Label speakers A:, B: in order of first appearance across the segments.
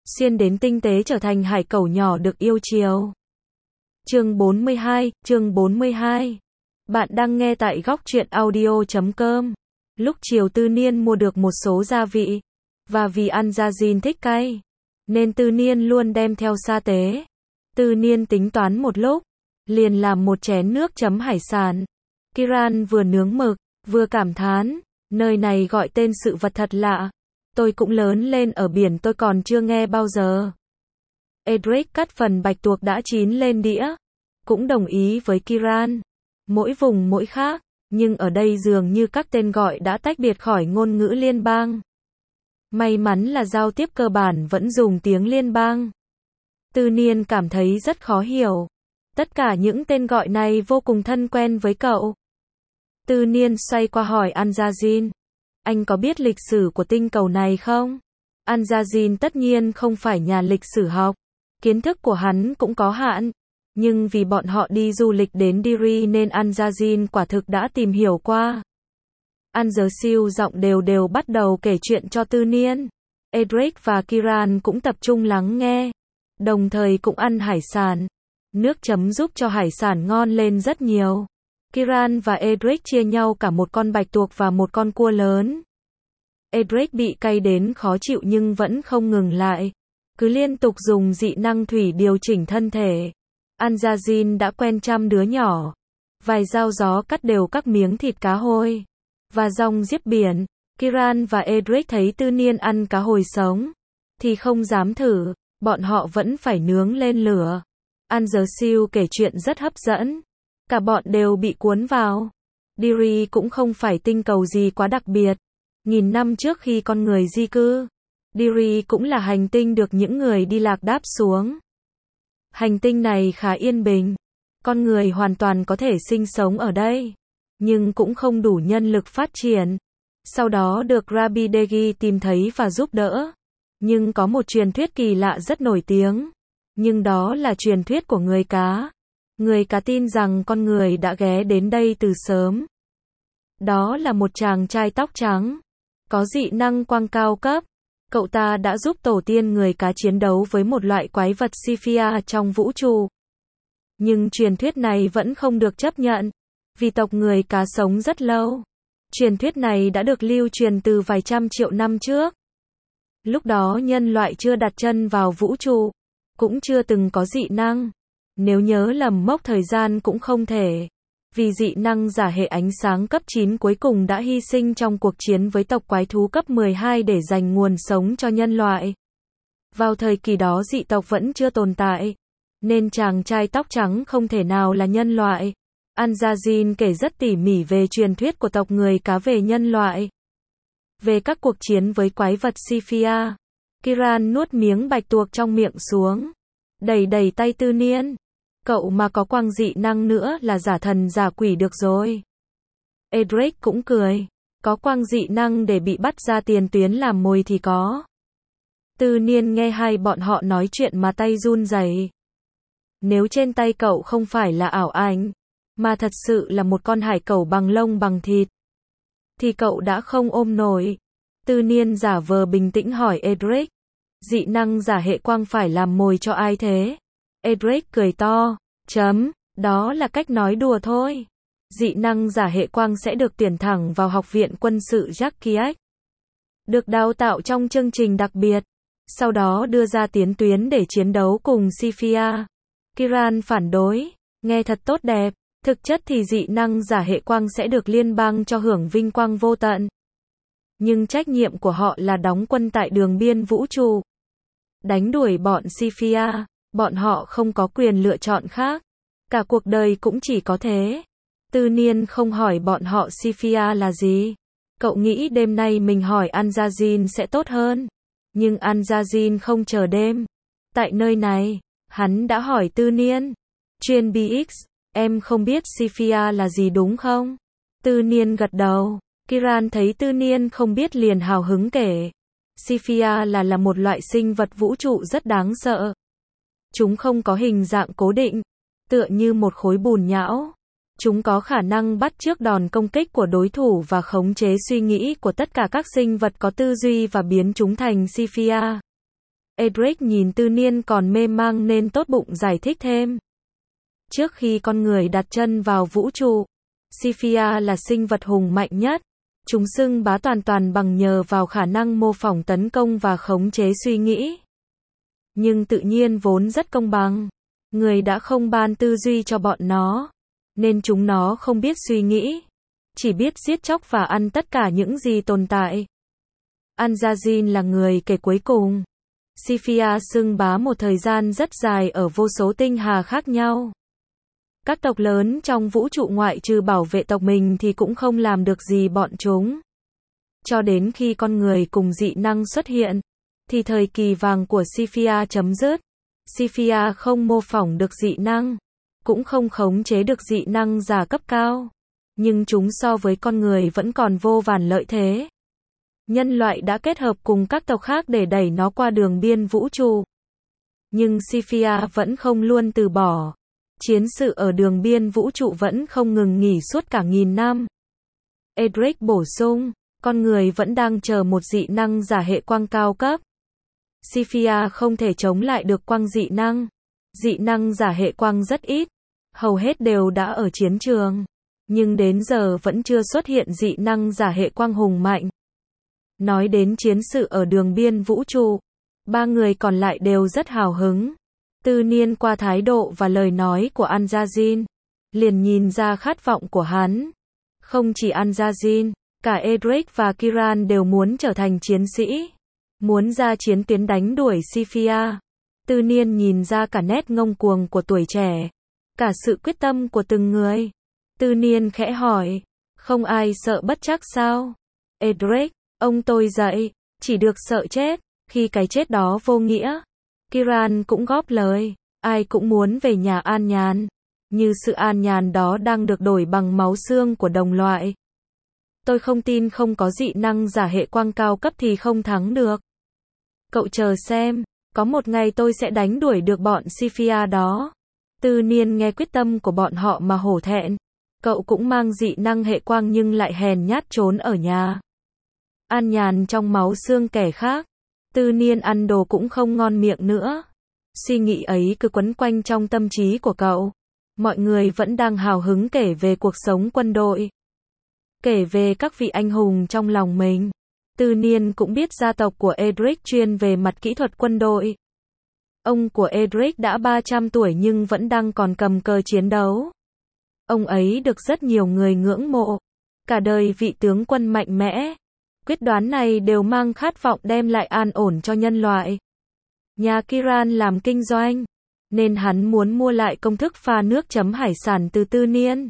A: xuyên đến tinh tế trở thành hải cẩu nhỏ được yêu chiều. Chương 42. Bạn đang nghe tại góc truyện audio.com. Lúc chiều Tư Niên mua được một số gia vị, và vì ăn gia Jin thích cay, nên Tư Niên luôn đem theo sa tế. Tư Niên tính toán một lúc, liền làm một chén nước chấm hải sản. Kiran vừa nướng mực, vừa cảm thán, nơi này gọi tên sự vật thật lạ. Tôi cũng lớn lên ở biển, tôi còn chưa nghe bao giờ. Edric cắt phần bạch tuộc đã chín lên đĩa, cũng đồng ý với Kiran. Mỗi vùng mỗi khác, nhưng ở đây dường như các tên gọi đã tách biệt khỏi ngôn ngữ liên bang. May mắn là giao tiếp cơ bản vẫn dùng tiếng liên bang. Tư Niên cảm thấy rất khó hiểu. Tất cả những tên gọi này vô cùng thân quen với cậu. Tư Niên xoay qua hỏi Anjajin. Anh có biết lịch sử của tinh cầu này không? Anjajin tất nhiên không phải nhà lịch sử học. Kiến thức của hắn cũng có hạn. Nhưng vì bọn họ đi du lịch đến Diri nên Anjajin quả thực đã tìm hiểu qua. Anjersiu giọng đều bắt đầu kể chuyện cho Tư Niên. Edric và Kiran cũng tập trung lắng nghe. Đồng thời cũng ăn hải sản. Nước chấm giúp cho hải sản ngon lên rất nhiều. Kiran và Edric chia nhau cả một con bạch tuộc và một con cua lớn. Edric bị cay đến khó chịu nhưng vẫn không ngừng lại. Cứ liên tục dùng dị năng thủy điều chỉnh thân thể. Anjajin đã quen chăm đứa nhỏ. Vài dao gió cắt đều các miếng thịt cá hôi. Và rong giết biển. Kiran và Edric thấy Tư Niên ăn cá hồi sống. Thì không dám thử. Bọn họ vẫn phải nướng lên lửa. Anjersiu kể chuyện rất hấp dẫn. Cả bọn đều bị cuốn vào. Diri cũng không phải tinh cầu gì quá đặc biệt. Nghìn năm trước khi con người di cư, Diri cũng là hành tinh được những người đi lạc đáp xuống. Hành tinh này khá yên bình. Con người hoàn toàn có thể sinh sống ở đây. Nhưng cũng không đủ nhân lực phát triển. Sau đó được Rabbi Degi tìm thấy và giúp đỡ. Nhưng có một truyền thuyết kỳ lạ rất nổi tiếng. Nhưng đó là truyền thuyết của người cá. Người cá tin rằng con người đã ghé đến đây từ sớm. Đó là một chàng trai tóc trắng, có dị năng quang cao cấp. Cậu ta đã giúp tổ tiên người cá chiến đấu với một loại quái vật Siphia trong vũ trụ. Nhưng truyền thuyết này vẫn không được chấp nhận, vì tộc người cá sống rất lâu. Truyền thuyết này đã được lưu truyền từ vài trăm triệu năm trước. Lúc đó nhân loại chưa đặt chân vào vũ trụ, cũng chưa từng có dị năng. Nếu nhớ lầm mốc thời gian cũng không thể. Vì dị năng giả hệ ánh sáng cấp 9 cuối cùng đã hy sinh trong cuộc chiến với tộc quái thú cấp 12 để giành nguồn sống cho nhân loại. Vào thời kỳ đó dị tộc vẫn chưa tồn tại. Nên chàng trai tóc trắng không thể nào là nhân loại. Anjajin kể rất tỉ mỉ về truyền thuyết của tộc người cá về nhân loại. Về các cuộc chiến với quái vật Siphia. Kiran nuốt miếng bạch tuộc trong miệng xuống. Đẩy tay Tư Niên. Cậu mà có quang dị năng nữa là giả thần giả quỷ được rồi. Edric cũng cười. Có quang dị năng để bị bắt ra tiền tuyến làm mồi thì có. Tư Niên nghe hai bọn họ nói chuyện mà tay run rẩy. Nếu trên tay cậu không phải là ảo ảnh, mà thật sự là một con hải cẩu bằng lông bằng thịt, thì cậu đã không ôm nổi. Tư Niên giả vờ bình tĩnh hỏi Edric. Dị năng giả hệ quang phải làm mồi cho ai thế? Edric cười to. Đó là cách nói đùa thôi. Dị năng giả hệ quang sẽ được tuyển thẳng vào học viện quân sự Jakiak. Được đào tạo trong chương trình đặc biệt. Sau đó đưa ra tiến tuyến để chiến đấu cùng Siphia. Kiran phản đối. Nghe thật tốt đẹp. Thực chất thì dị năng giả hệ quang sẽ được liên bang cho hưởng vinh quang vô tận. Nhưng trách nhiệm của họ là đóng quân tại đường biên vũ trụ. Đánh đuổi bọn Siphia. Bọn họ không có quyền lựa chọn khác. Cả cuộc đời cũng chỉ có thế. Tư Niên không hỏi bọn họ Siphia là gì. Cậu nghĩ đêm nay mình hỏi Anjajin sẽ tốt hơn. Nhưng Anjajin không chờ đêm. Tại nơi này, hắn đã hỏi Tư Niên. Chuyên BX, em không biết Siphia là gì đúng không? Tư Niên gật đầu. Kiran thấy Tư Niên không biết liền hào hứng kể. Siphia là một loại sinh vật vũ trụ rất đáng sợ. Chúng không có hình dạng cố định, tựa như một khối bùn nhão. Chúng có khả năng bắt chước đòn công kích của đối thủ và khống chế suy nghĩ của tất cả các sinh vật có tư duy và biến chúng thành Siphia. Edric nhìn Tư Niên còn mê mang nên tốt bụng giải thích thêm. Trước khi con người đặt chân vào vũ trụ, Sophia là sinh vật hùng mạnh nhất. Chúng xưng bá toàn bằng nhờ vào khả năng mô phỏng tấn công và khống chế suy nghĩ. Nhưng tự nhiên vốn rất công bằng. Người đã không ban tư duy cho bọn nó, nên chúng nó không biết suy nghĩ, chỉ biết giết chóc và ăn tất cả những gì tồn tại. Anjazin là người kể cuối cùng. Sophia xưng bá một thời gian rất dài ở vô số tinh hà khác nhau. Các tộc lớn trong vũ trụ ngoại trừ bảo vệ tộc mình thì cũng không làm được gì bọn chúng. Cho đến khi con người cùng dị năng xuất hiện, thì thời kỳ vàng của Sophia chấm dứt. Sophia không mô phỏng được dị năng, cũng không khống chế được dị năng giả cấp cao. Nhưng chúng so với con người vẫn còn vô vàn lợi thế. Nhân loại đã kết hợp cùng các tộc khác để đẩy nó qua đường biên vũ trụ. Nhưng Sophia vẫn không luôn từ bỏ. Chiến sự ở đường biên vũ trụ vẫn không ngừng nghỉ suốt cả nghìn năm. Edric bổ sung, con người vẫn đang chờ một dị năng giả hệ quang cao cấp. Sophia không thể chống lại được quang dị năng. Dị năng giả hệ quang rất ít, hầu hết đều đã ở chiến trường. Nhưng đến giờ vẫn chưa xuất hiện dị năng giả hệ quang hùng mạnh. Nói đến chiến sự ở đường biên vũ trụ, ba người còn lại đều rất hào hứng. Tư Niên qua thái độ và lời nói của Anjazin, liền nhìn ra khát vọng của hắn. Không chỉ Anjazin, cả Edric và Kiran đều muốn trở thành chiến sĩ, muốn ra chiến tuyến đánh đuổi Sophia. Tư Niên nhìn ra cả nét ngông cuồng của tuổi trẻ, cả sự quyết tâm của từng người. Tư Niên khẽ hỏi, không ai sợ bất trắc sao? Edric, ông tôi dạy, chỉ được sợ chết, khi cái chết đó vô nghĩa. Kiran cũng góp lời, ai cũng muốn về nhà an nhàn, như sự an nhàn đó đang được đổi bằng máu xương của đồng loại. Tôi không tin không có dị năng giả hệ quang cao cấp thì không thắng được. Cậu chờ xem, có một ngày tôi sẽ đánh đuổi được bọn Sophia đó. Tư Niên nghe quyết tâm của bọn họ mà hổ thẹn. Cậu cũng mang dị năng hệ quang nhưng lại hèn nhát trốn ở nhà. An nhàn trong máu xương kẻ khác. Tư Niên ăn đồ cũng không ngon miệng nữa. Suy nghĩ ấy cứ quấn quanh trong tâm trí của cậu. Mọi người vẫn đang hào hứng kể về cuộc sống quân đội, kể về các vị anh hùng trong lòng mình. Tư Niên cũng biết gia tộc của Edric chuyên về mặt kỹ thuật quân đội. Ông của Edric đã 300 tuổi nhưng vẫn đang còn cầm cờ chiến đấu. Ông ấy được rất nhiều người ngưỡng mộ. Cả đời vị tướng quân mạnh mẽ. Quyết đoán này đều mang khát vọng đem lại an ổn cho nhân loại. Nhà Kiran làm kinh doanh, nên hắn muốn mua lại công thức pha nước chấm hải sản từ Tư Niên.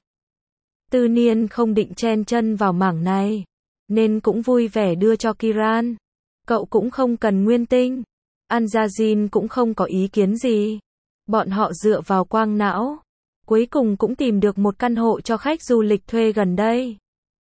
A: Tư Niên không định chen chân vào mảng này, nên cũng vui vẻ đưa cho Kiran. Cậu cũng không cần nguyên tinh. Anjazin cũng không có ý kiến gì. Bọn họ dựa vào quang não, cuối cùng cũng tìm được một căn hộ cho khách du lịch thuê gần đây.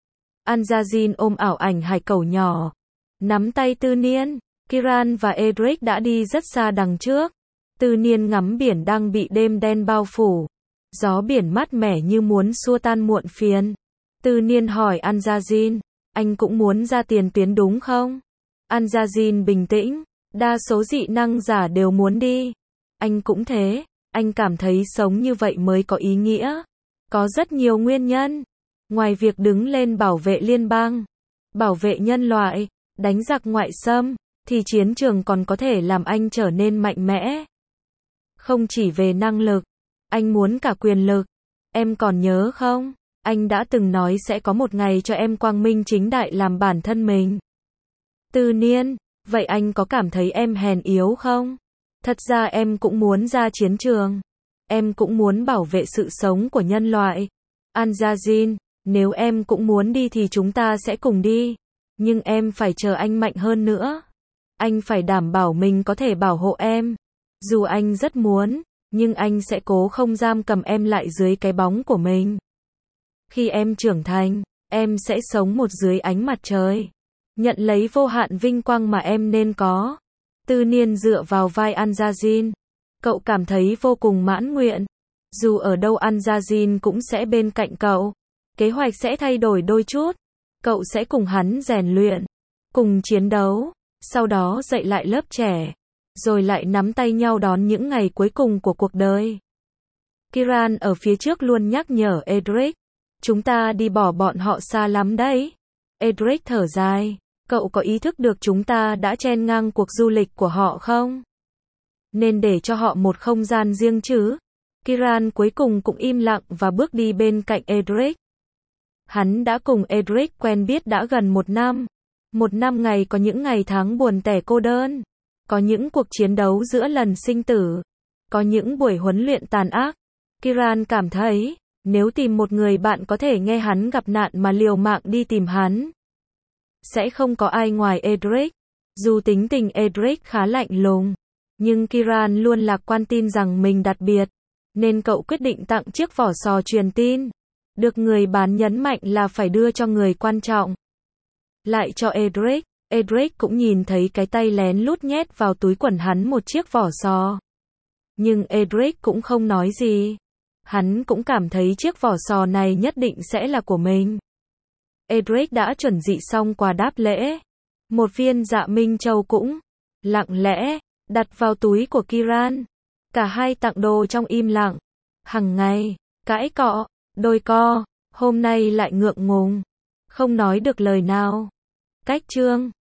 A: Anjazin ôm ảo ảnh hải cẩu nhỏ, nắm tay Tư Niên. Kiran và Edric đã đi rất xa đằng trước. Tư Niên ngắm biển đang bị đêm đen bao phủ. Gió biển mát mẻ như muốn xua tan muộn phiền. Tư Niên hỏi Anjazin, anh cũng muốn ra tiền tuyến đúng không? Anjazin bình tĩnh, đa số dị năng giả đều muốn đi. Anh cũng thế, anh cảm thấy sống như vậy mới có ý nghĩa. Có rất nhiều nguyên nhân. Ngoài việc đứng lên bảo vệ liên bang, bảo vệ nhân loại, đánh giặc ngoại xâm, thì chiến trường còn có thể làm anh trở nên mạnh mẽ. Không chỉ về năng lực, anh muốn cả quyền lực. Em còn nhớ không? Anh đã từng nói sẽ có một ngày cho em quang minh chính đại làm bản thân mình. Tư Niên, vậy anh có cảm thấy em hèn yếu không? Thật ra em cũng muốn ra chiến trường. Em cũng muốn bảo vệ sự sống của nhân loại. Anjazin, nếu em cũng muốn đi thì chúng ta sẽ cùng đi. Nhưng em phải chờ anh mạnh hơn nữa. Anh phải đảm bảo mình có thể bảo hộ em. Dù anh rất muốn, nhưng anh sẽ cố không giam cầm em lại dưới cái bóng của mình. Khi em trưởng thành, em sẽ sống một dưới ánh mặt trời. Nhận lấy vô hạn vinh quang mà em nên có. Tư Niên dựa vào vai Anjazin. Cậu cảm thấy vô cùng mãn nguyện. Dù ở đâu Anjazin cũng sẽ bên cạnh cậu. Kế hoạch sẽ thay đổi đôi chút. Cậu sẽ cùng hắn rèn luyện, cùng chiến đấu, sau đó dạy lại lớp trẻ. rồi lại nắm tay nhau đón những ngày cuối cùng của cuộc đời. Kiran ở phía trước luôn nhắc nhở Edric, chúng ta đi bỏ bọn họ xa lắm đấy. Edric thở dài, cậu có ý thức được chúng ta đã chen ngang cuộc du lịch của họ không? Nên để cho họ một không gian riêng chứ. Kiran cuối cùng cũng im lặng và bước đi bên cạnh Edric. Hắn đã cùng Edric quen biết đã gần 1 năm. 1 năm ngày có những ngày tháng buồn tẻ cô đơn. Có những cuộc chiến đấu giữa lần sinh tử. Có những buổi huấn luyện tàn ác. Kiran cảm thấy, nếu tìm một người bạn có thể nghe hắn gặp nạn mà liều mạng đi tìm hắn, sẽ không có ai ngoài Edric. Dù tính tình Edric khá lạnh lùng, nhưng Kiran luôn lạc quan tin rằng mình đặc biệt, nên cậu quyết định tặng chiếc vỏ sò truyền tin. Được người bán nhấn mạnh là phải đưa cho người quan trọng. Lại cho Edric. Edric cũng nhìn thấy cái tay lén lút nhét vào túi quần hắn một chiếc vỏ sò. Nhưng Edric cũng không nói gì. Hắn cũng cảm thấy chiếc vỏ sò này nhất định sẽ là của mình. Edric đã chuẩn bị xong quà đáp lễ. Một viên dạ minh châu cũng lặng lẽ đặt vào túi của Kiran. Cả hai tặng đồ trong im lặng. Hằng ngày, cãi cọ, đôi co, hôm nay lại ngượng ngùng, không nói được lời nào. Cách chương